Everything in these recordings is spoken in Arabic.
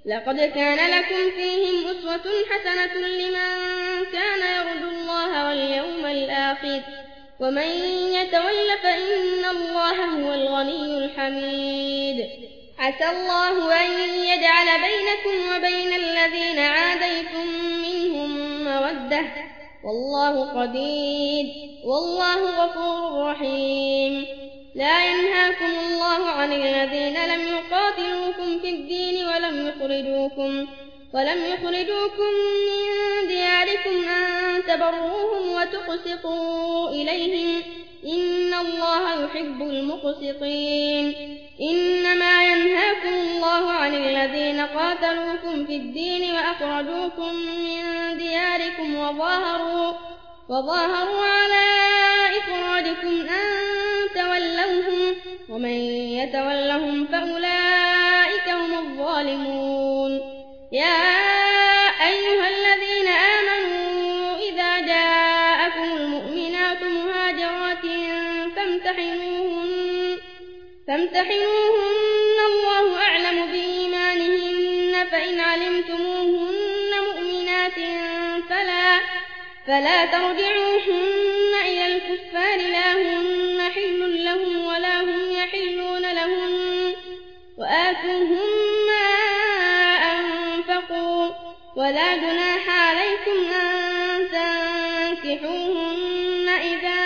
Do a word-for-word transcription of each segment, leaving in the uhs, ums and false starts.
لقد كان لكم فيهم أسوة حسنة لمن كان يرجو الله واليوم الآخر ومن يتول فإن الله هو الغني الحميد عسى الله أن يجعل بينكم وبين الذين عاديتم منهم مودة والله قدير والله غفور رحيم لا ينهاكم الله عن الذين لم يقاتلوكم في الدين ولم يخرجوكم ولم يخرجوكم من دياركم أن تبروهم وتقسطوا إليهم إن الله يحب المقسطين إنما ينهاكم الله عن الذين قاتلوكم في الدين وأخرجوكم من دياركم وظاهروا, وظاهروا على إخراجكم أن تولوهم ومن يتولهم فأولئك هم الظالمون يا أيها الذين آمنوا إذا جاءكم المؤمنات مهاجرات فامتحنوهن, فامتحنوهن الله أعلم بإيمانهن فإن علمتموهن مؤمنات فلا, فلا ترجعوهن إلى الكفار لا هن حل لهم ولا هم يحلون لهم وآتوهم ما أنفقوا ولا جناح عليكم أن تنكحوهن إذا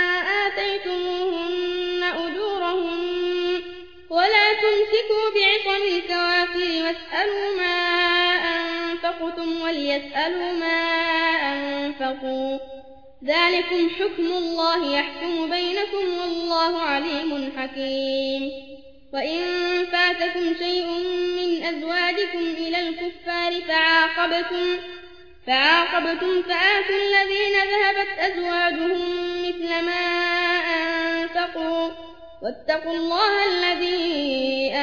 آتيتموهن أجورهن ولا تمسكوا بعصم الكوافر واسألوا ما أنفقتم وليسألوا ما أنفقوا ذلكم حكم الله يحكم بينكم والله عليم حكيم وإن فاتكم شيء من أزواجكم إلى الكفار فعاقبتم, فعاقبتم فآتوا الذين ذهبت أزواجهم مثل ما أنفقوا واتقوا الله الذي